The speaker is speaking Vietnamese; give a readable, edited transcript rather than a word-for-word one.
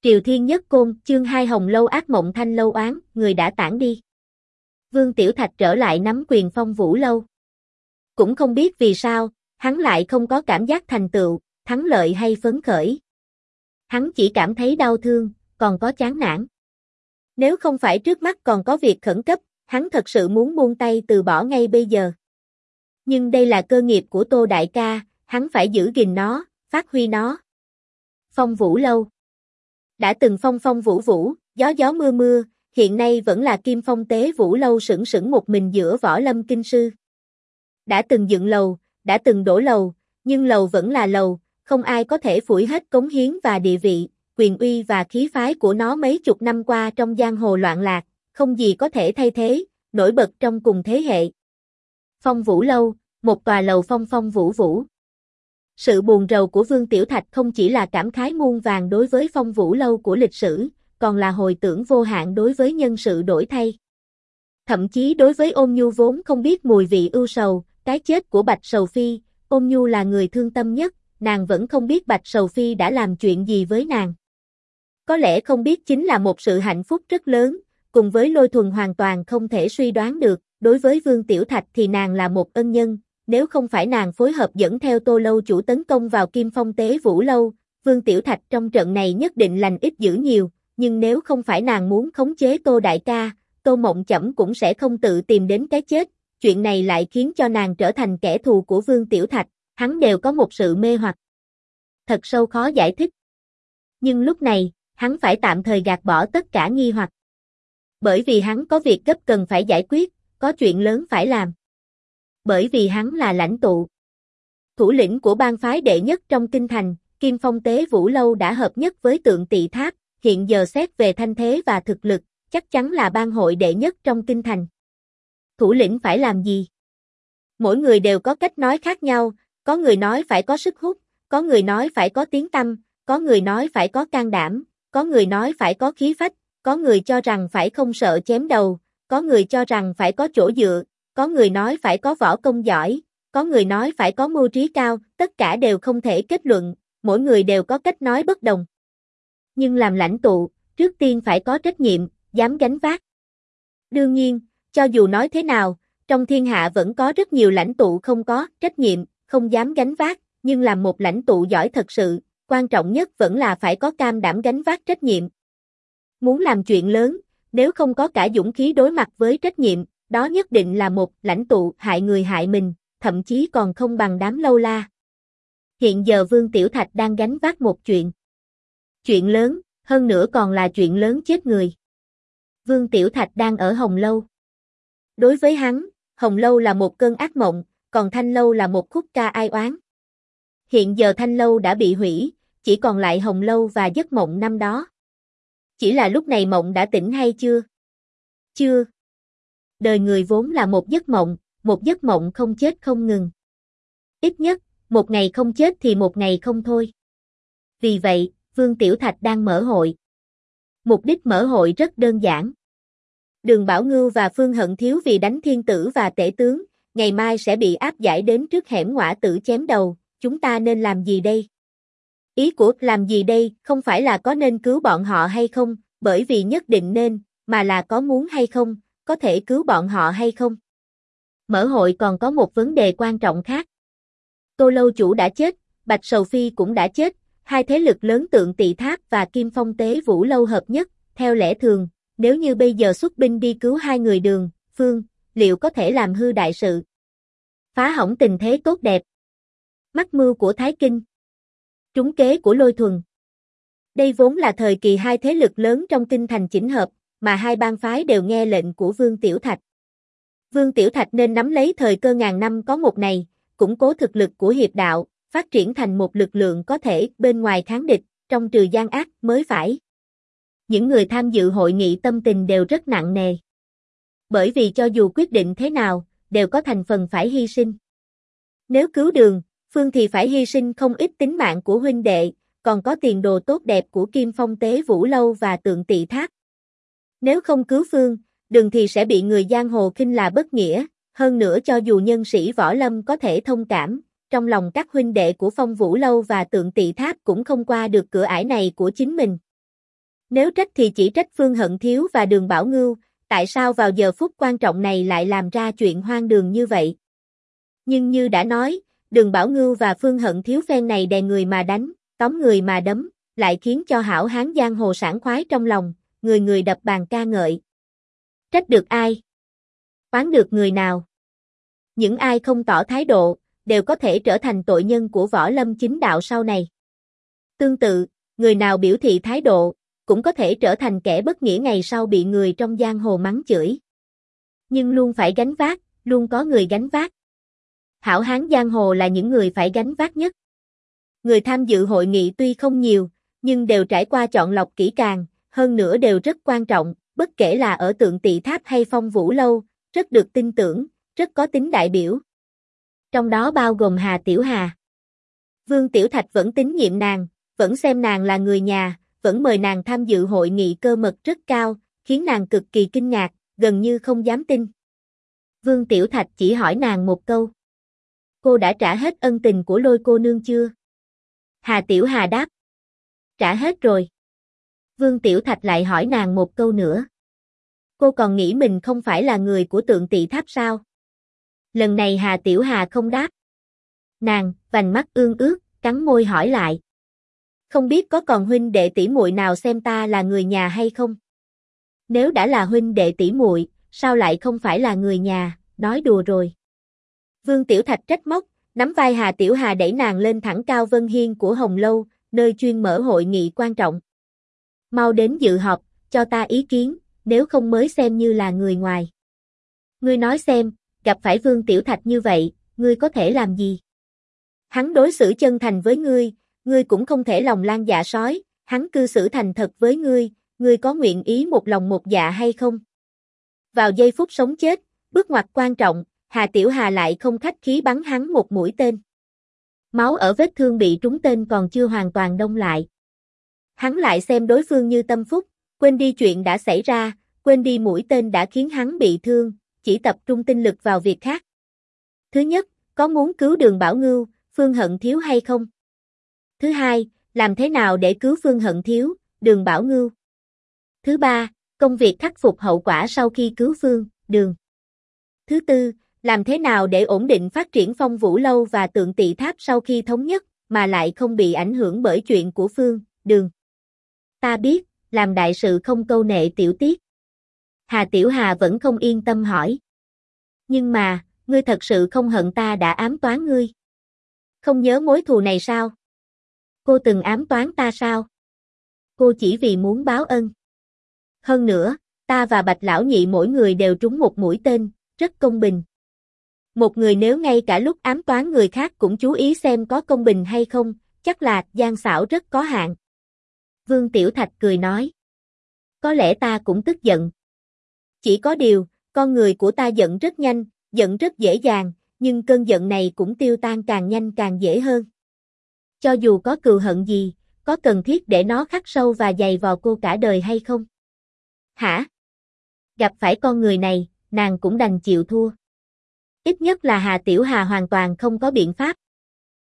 Triều Thiên Nhất Côn, chương 2 Hồng Lâu ác mộng Thanh Lâu oán, người đã tản đi. Vương Tiểu Thạch trở lại nắm quyền Phong Vũ Lâu. Cũng không biết vì sao, hắn lại không có cảm giác thành tựu, thắng lợi hay phấn khởi. Hắn chỉ cảm thấy đau thương, còn có chán nản. Nếu không phải trước mắt còn có việc khẩn cấp, hắn thật sự muốn buông tay từ bỏ ngay bây giờ. Nhưng đây là cơ nghiệp của Tô đại ca, hắn phải giữ gìn nó, phát huy nó. Phong Vũ Lâu. Đã từng phong phong vũ vũ, gió gió mưa mưa, hiện nay vẫn là Kim Phong Tế Vũ Lâu sững sững một mình giữa võ lâm kinh sư. Đã từng dựng lầu, đã từng đổ lầu, nhưng lầu vẫn là lầu, không ai có thể phủi hết cống hiến và địa vị, quyền uy và khí phái của nó mấy chục năm qua trong giang hồ loạn lạc, không gì có thể thay thế, nổi bật trong cùng thế hệ. Phong Vũ Lâu, một tòa lầu phong phong vũ vũ. Sự buồn rầu của Vương Tiểu Thạch không chỉ là cảm khái muôn vàn đối với Phong Vũ Lâu của lịch sử, còn là hồi tưởng vô hạn đối với nhân sự đổi thay. Thậm chí đối với Ôn Nhu vốn không biết mùi vị ưu sầu, cái chết của Bạch Sầu Phi, Ôn Nhu là người thương tâm nhất, nàng vẫn không biết Bạch Sầu Phi đã làm chuyện gì với nàng. Có lẽ không biết chính là một sự hạnh phúc rất lớn, cùng với Lôi Thuần hoàn toàn không thể suy đoán được, đối với Vương Tiểu Thạch thì nàng là một ân nhân. Nếu không phải nàng phối hợp dẫn theo Tô Lâu chủ tấn công vào Kim Phong Tế Vũ Lâu, Vương Tiểu Thạch trong trận này nhất định lành ít dữ nhiều, nhưng nếu không phải nàng muốn khống chế Tô đại ca, Tô Mộng Chẩm cũng sẽ không tự tìm đến cái chết, chuyện này lại khiến cho nàng trở thành kẻ thù của Vương Tiểu Thạch, hắn đều có một sự mê hoặc thật sâu khó giải thích. Nhưng lúc này, hắn phải tạm thời gạt bỏ tất cả nghi hoặc. Bởi vì hắn có việc gấp cần phải giải quyết, có chuyện lớn phải làm. Bởi vì hắn là lãnh tụ, thủ lĩnh của bang phái đệ nhất trong kinh thành, Kim Phong Tế Vũ Lâu đã hợp nhất với Tượng Tỵ Tháp, hiện giờ xét về thanh thế và thực lực, chắc chắn là bang hội đệ nhất trong kinh thành. Thủ lĩnh phải làm gì? Mỗi người đều có cách nói khác nhau, có người nói phải có sức hút, có người nói phải có tiếng tăm, có người nói phải có can đảm, có người nói phải có khí phách, có người cho rằng phải không sợ chém đầu, có người cho rằng phải có chỗ dựa. Có người nói phải có võ công giỏi, có người nói phải có mưu trí cao, tất cả đều không thể kết luận, mỗi người đều có cách nói bất đồng. Nhưng làm lãnh tụ, trước tiên phải có trách nhiệm, dám gánh vác. Đương nhiên, cho dù nói thế nào, trong thiên hạ vẫn có rất nhiều lãnh tụ không có trách nhiệm, không dám gánh vác, nhưng làm một lãnh tụ giỏi thật sự, quan trọng nhất vẫn là phải có cam đảm gánh vác trách nhiệm. Muốn làm chuyện lớn, nếu không có cả dũng khí đối mặt với trách nhiệm, đó nhất định là một lãnh tụ hại người hại mình, thậm chí còn không bằng đám lâu la. Hiện giờ Vương Tiểu Thạch đang gánh vác một chuyện. Chuyện lớn, hơn nữa còn là chuyện lớn chết người. Vương Tiểu Thạch đang ở Hồng Lâu. Đối với hắn, Hồng Lâu là một cơn ác mộng, còn Thanh Lâu là một khúc ca ai oán. Hiện giờ Thanh Lâu đã bị hủy, chỉ còn lại Hồng Lâu và giấc mộng năm đó. Chỉ là lúc này mộng đã tỉnh hay chưa? Chưa. Đời người vốn là một giấc mộng không chết không ngừng. Ít nhất, một ngày không chết thì một ngày không thôi. Vì vậy, Vương Tiểu Thạch đang mở hội. Mục đích mở hội rất đơn giản. Đường Bảo Ngưu và Phương Hận Thiếu vì đánh thiên tử và tể tướng, ngày mai sẽ bị áp giải đến trước hẻm ngõa tử chém đầu, chúng ta nên làm gì đây? Ý của làm gì đây không phải là có nên cứu bọn họ hay không, bởi vì nhất định nên, mà là có muốn hay không, có thể cứu bọn họ hay không. Mở hội còn có một vấn đề quan trọng khác. Tô Lâu chủ đã chết, Bạch Sầu Phi cũng đã chết, hai thế lực lớn Tượng Tỵ Tháp và Kim Phong Tế Vũ Lâu hợp nhất, theo lẽ thường, nếu như bây giờ xuất binh đi cứu hai người Đường, Phương, liệu có thể làm hư đại sự? Phá hỏng tình thế tốt đẹp. Mắc mưu của Thái Kinh. Trúng kế của Lôi Thuần. Đây vốn là thời kỳ hai thế lực lớn trong kinh thành chỉnh hợp, mà hai bang phái đều nghe lệnh của Vương Tiểu Thạch. Vương Tiểu Thạch nên nắm lấy thời cơ ngàn năm có một này, củng cố thực lực của hiệp đạo, phát triển thành một lực lượng có thể bên ngoài kháng địch, trong trừ gian ác mới phải. Những người tham dự hội nghị tâm tình đều rất nặng nề. Bởi vì cho dù quyết định thế nào, đều có thành phần phải hy sinh. Nếu cứu Đường, Phương thì phải hy sinh không ít tính mạng của huynh đệ, còn có tiền đồ tốt đẹp của Kim Phong Tế Vũ Lâu và Tượng Tỵ Tháp. Nếu không cứu Phương, Đường thì sẽ bị người giang hồ khinh là bất nghĩa, hơn nữa cho dù nhân sĩ võ lâm có thể thông cảm, trong lòng các huynh đệ của Phong Vũ Lâu và Tượng Tỵ Tháp cũng không qua được cửa ải này của chính mình. Nếu trách thì chỉ trách Phương Hận Thiếu và Đường Bảo Ngưu, tại sao vào giờ phút quan trọng này lại làm ra chuyện hoang đường như vậy? Nhưng như đã nói, Đường Bảo Ngưu và Phương Hận Thiếu phen này đè người mà đánh, tóm người mà đấm, lại khiến cho hảo hán giang hồ sảng khoái trong lòng, người người đập bàn ca ngợi. Trách được ai? Oán được người nào? Những ai không tỏ thái độ, đều có thể trở thành tội nhân của võ lâm chính đạo sau này. Tương tự, người nào biểu thị thái độ, cũng có thể trở thành kẻ bất nghĩa ngày sau bị người trong giang hồ mắng chửi. Nhưng luôn phải gánh vác, luôn có người gánh vác. Hảo hán giang hồ là những người phải gánh vác nhất. Người tham dự hội nghị tuy không nhiều, nhưng đều trải qua chọn lọc kỹ càng, hơn nữa đều rất quan trọng, bất kể là ở Tượng Tỵ Tháp hay Phong Vũ Lâu, rất được tin tưởng, rất có tính đại biểu. Trong đó bao gồm Hà Tiểu Hà. Vương Tiểu Thạch vẫn tín nhiệm nàng, vẫn xem nàng là người nhà, vẫn mời nàng tham dự hội nghị cơ mật rất cao, khiến nàng cực kỳ kinh ngạc, gần như không dám tin. Vương Tiểu Thạch chỉ hỏi nàng một câu. Cô đã trả hết ân tình của Lôi cô nương chưa? Hà Tiểu Hà đáp. Trả hết rồi. Vương Tiểu Thạch lại hỏi nàng một câu nữa. Cô còn nghĩ mình không phải là người của Tượng Tỵ Tháp sao? Lần này Hà Tiểu Hà không đáp. Nàng, vành mắt ương ướt, cắn môi hỏi lại. Không biết có còn huynh đệ tỷ muội nào xem ta là người nhà hay không? Nếu đã là huynh đệ tỷ muội, sao lại không phải là người nhà, nói đùa rồi. Vương Tiểu Thạch trách móc, nắm vai Hà Tiểu Hà đẩy nàng lên thẳng cao vân hiên của Hồng Lâu, nơi chuyên mở hội nghị quan trọng. Mau đến dự họp, cho ta ý kiến, nếu không mới xem như là người ngoài. Ngươi nói xem, gặp phải Vương Tiểu Thạch như vậy, ngươi có thể làm gì? Hắn đối xử chân thành với ngươi cũng không thể lòng lang dạ sói, hắn cư xử thành thật với ngươi có nguyện ý một lòng một dạ hay không? Vào giây phút sống chết, bước ngoặt quan trọng, Hà Tiểu Hà lại không khách khí bắn hắn một mũi tên. Máu ở vết thương bị trúng tên còn chưa hoàn toàn đông lại. Hắn lại xem đối phương như tâm phúc, quên đi chuyện đã xảy ra, quên đi mũi tên đã khiến hắn bị thương, chỉ tập trung tinh lực vào việc khác. Thứ nhất, có muốn cứu Đường Bảo Ngưu, Phương Hận Thiếu hay không? Thứ hai, làm thế nào để cứu Phương Hận Thiếu, Đường Bảo Ngưu? Thứ ba, công việc khắc phục hậu quả sau khi cứu Phương, Đường. Thứ tư, làm thế nào để ổn định phát triển Phong Vũ Lâu và Tượng Tỵ Tháp sau khi thống nhất, mà lại không bị ảnh hưởng bởi chuyện của Phương, Đường. Ta biết, làm đại sự không câu nệ tiểu tiết. Hà Tiểu Hà vẫn không yên tâm hỏi. Nhưng mà, ngươi thật sự không hận ta đã ám toán ngươi? Không nhớ mối thù này sao? Cô từng ám toán ta sao? Cô chỉ vì muốn báo ân. Hơn nữa, ta và Bạch Lão Nhị mỗi người đều trúng một mũi tên, rất công bình. Một người nếu ngay cả lúc ám toán người khác cũng chú ý xem có công bình hay không, chắc là gian xảo rất có hạn. Vương Tiểu Thạch cười nói. Có lẽ ta cũng tức giận. Chỉ có điều, con người của ta giận rất nhanh, giận rất dễ dàng, nhưng cơn giận này cũng tiêu tan càng nhanh càng dễ hơn. Cho dù có cừu hận gì, có cần thiết để nó khắc sâu và dày vò cô cả đời hay không? Hả? Gặp phải con người này, nàng cũng đành chịu thua. Ít nhất là Hà Tiểu Hà hoàn toàn không có biện pháp.